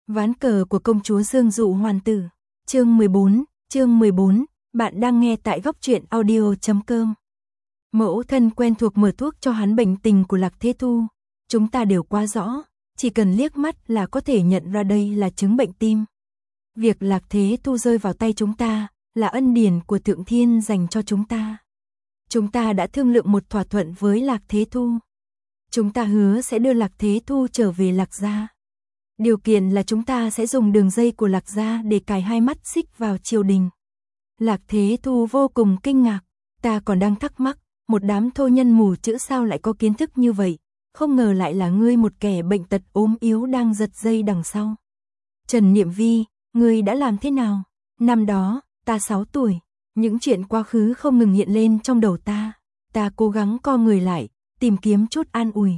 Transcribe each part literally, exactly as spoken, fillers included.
Ván cờ của công chúa Dương Dụ Hoàn Tử. Chương mười bốn, chương mười bốn, bạn đang nghe tại góc truyện audio chấm com. Mẫu thân quen thuộc mở thuốc cho hắn bệnh tình của Lạc Thế Thu. Chúng ta đều quá rõ, chỉ cần liếc mắt là có thể nhận ra đây là chứng bệnh tim. Việc Lạc Thế Thu rơi vào tay chúng ta là ân điển của Thượng Thiên dành cho chúng ta. Chúng ta đã thương lượng một thỏa thuận với Lạc Thế Thu. Chúng ta hứa sẽ đưa Lạc Thế Thu trở về Lạc gia. Điều kiện là chúng ta sẽ dùng đường dây của Lạc gia để cài hai mắt xích vào triều đình. Lạc Thế Thu vô cùng kinh ngạc, ta còn đang thắc mắc, một đám thô nhân mù chữ sao lại có kiến thức như vậy, không ngờ lại là ngươi, một kẻ bệnh tật ốm yếu đang giật dây đằng sau. Trần Niệm Vi, ngươi đã làm thế nào? Năm đó, ta sáu tuổi, những chuyện quá khứ không ngừng hiện lên trong đầu ta, ta cố gắng co người lại, tìm kiếm chút an ủi.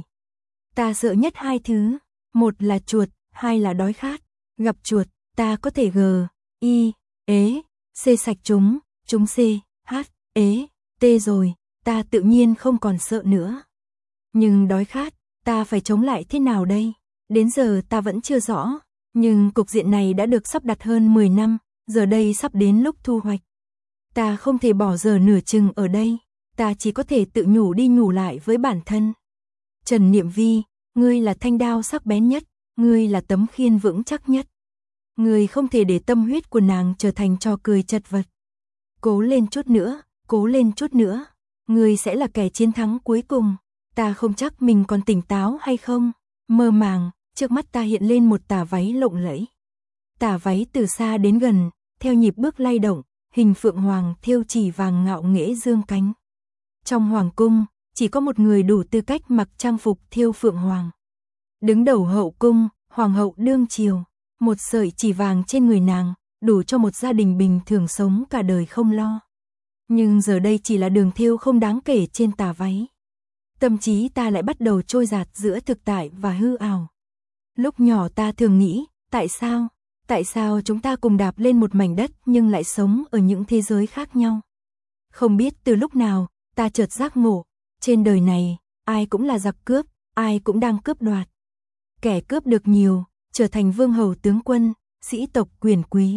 Ta sợ nhất hai thứ, một là chuột, hai là đói khát. Gặp chuột, ta có thể gờ, y, ế, xê sạch chúng, chúng xê, hát, ế, tê rồi, ta tự nhiên không còn sợ nữa. Nhưng đói khát, ta phải chống lại thế nào đây? Đến giờ ta vẫn chưa rõ, nhưng cục diện này đã được sắp đặt hơn mười năm, giờ đây sắp đến lúc thu hoạch. Ta không thể bỏ giờ nửa chừng ở đây, ta chỉ có thể tự nhủ đi nhủ lại với bản thân. Trần Niệm Vi, ngươi là thanh đao sắc bén nhất, ngươi là tấm khiên vững chắc nhất. Ngươi không thể để tâm huyết của nàng trở thành trò cười chật vật. Cố lên chút nữa, cố lên chút nữa. Ngươi sẽ là kẻ chiến thắng cuối cùng. Ta không chắc mình còn tỉnh táo hay không. Mơ màng, trước mắt ta hiện lên một tà váy lộng lẫy. Tà váy từ xa đến gần, theo nhịp bước lay động, hình phượng hoàng thêu chỉ vàng ngạo nghễ dương cánh. Trong hoàng cung, chỉ có một người đủ tư cách mặc trang phục thêu phượng hoàng. Đứng đầu hậu cung, hoàng hậu đương triều, một sợi chỉ vàng trên người nàng, đủ cho một gia đình bình thường sống cả đời không lo. Nhưng giờ đây chỉ là đường thêu không đáng kể trên tà váy. Tâm trí ta lại bắt đầu trôi dạt giữa thực tại và hư ảo. Lúc nhỏ ta thường nghĩ, tại sao, tại sao chúng ta cùng đạp lên một mảnh đất nhưng lại sống ở những thế giới khác nhau? Không biết từ lúc nào, ta chợt giác ngộ, trên đời này, ai cũng là giặc cướp, ai cũng đang cướp đoạt. Kẻ cướp được nhiều, trở thành vương hầu tướng quân, sĩ tộc quyền quý.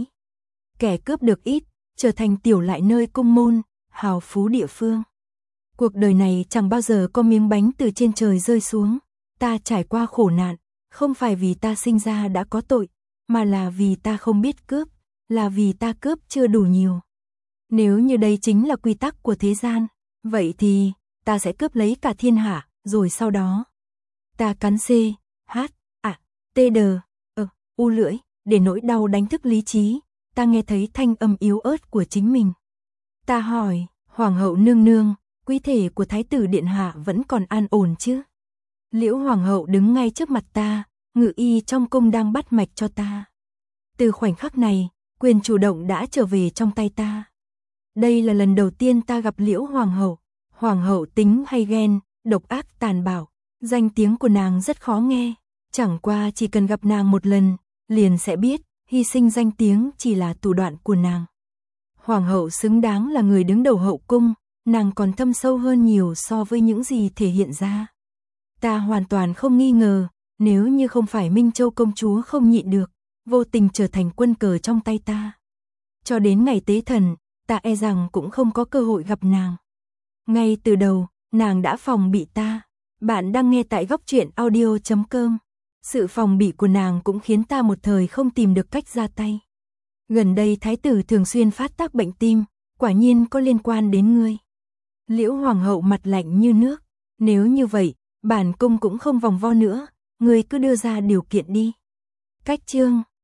Kẻ cướp được ít, trở thành tiểu lại nơi cung môn, hào phú địa phương. Cuộc đời này chẳng bao giờ có miếng bánh từ trên trời rơi xuống. Ta trải qua khổ nạn, không phải vì ta sinh ra đã có tội, mà là vì ta không biết cướp, là vì ta cướp chưa đủ nhiều. Nếu như đây chính là quy tắc của thế gian, vậy thì ta sẽ cướp lấy cả thiên hạ, rồi sau đó ta cắn xê, hát, à, tê đờ, ờ, u lưỡi, để nỗi đau đánh thức lý trí, ta nghe thấy thanh âm yếu ớt của chính mình. Ta hỏi, hoàng hậu nương nương, quý thể của thái tử điện hạ vẫn còn an ổn chứ? Liễu hoàng hậu đứng ngay trước mặt ta, ngự y trong cung đang bắt mạch cho ta. Từ khoảnh khắc này, quyền chủ động đã trở về trong tay ta. Đây là lần đầu tiên ta gặp Liễu hoàng hậu. Hoàng hậu tính hay ghen, độc ác tàn bạo, danh tiếng của nàng rất khó nghe, chẳng qua chỉ cần gặp nàng một lần, liền sẽ biết, hy sinh danh tiếng chỉ là thủ đoạn của nàng. Hoàng hậu xứng đáng là người đứng đầu hậu cung, nàng còn thâm sâu hơn nhiều so với những gì thể hiện ra. Ta hoàn toàn không nghi ngờ, nếu như không phải Minh Châu công chúa không nhịn được, vô tình trở thành quân cờ trong tay ta. Cho đến ngày tế thần, ta e rằng cũng không có cơ hội gặp nàng. Ngay từ đầu, nàng đã phòng bị ta. Bạn đang nghe tại góc truyện audio chấm com. Sự phòng bị của nàng cũng khiến ta một thời không tìm được cách ra tay. Gần đây thái tử thường xuyên phát tác bệnh tim, quả nhiên có liên quan đến ngươi. Liễu hoàng hậu mặt lạnh như nước. Nếu như vậy, bản cung cũng không vòng vo nữa, ngươi cứ đưa ra điều kiện đi. Cách chương,